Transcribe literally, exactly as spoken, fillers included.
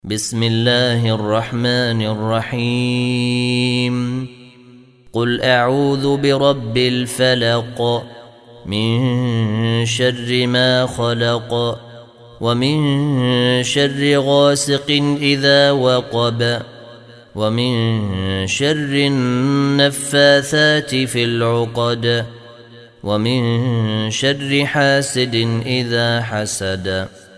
بسم الله الرحمن الرحيم قل أعوذ برب الفلق من شر ما خلق ومن شر غاسق إذا وقب ومن شر النفاثات في العقد ومن شر حاسد إذا حسد.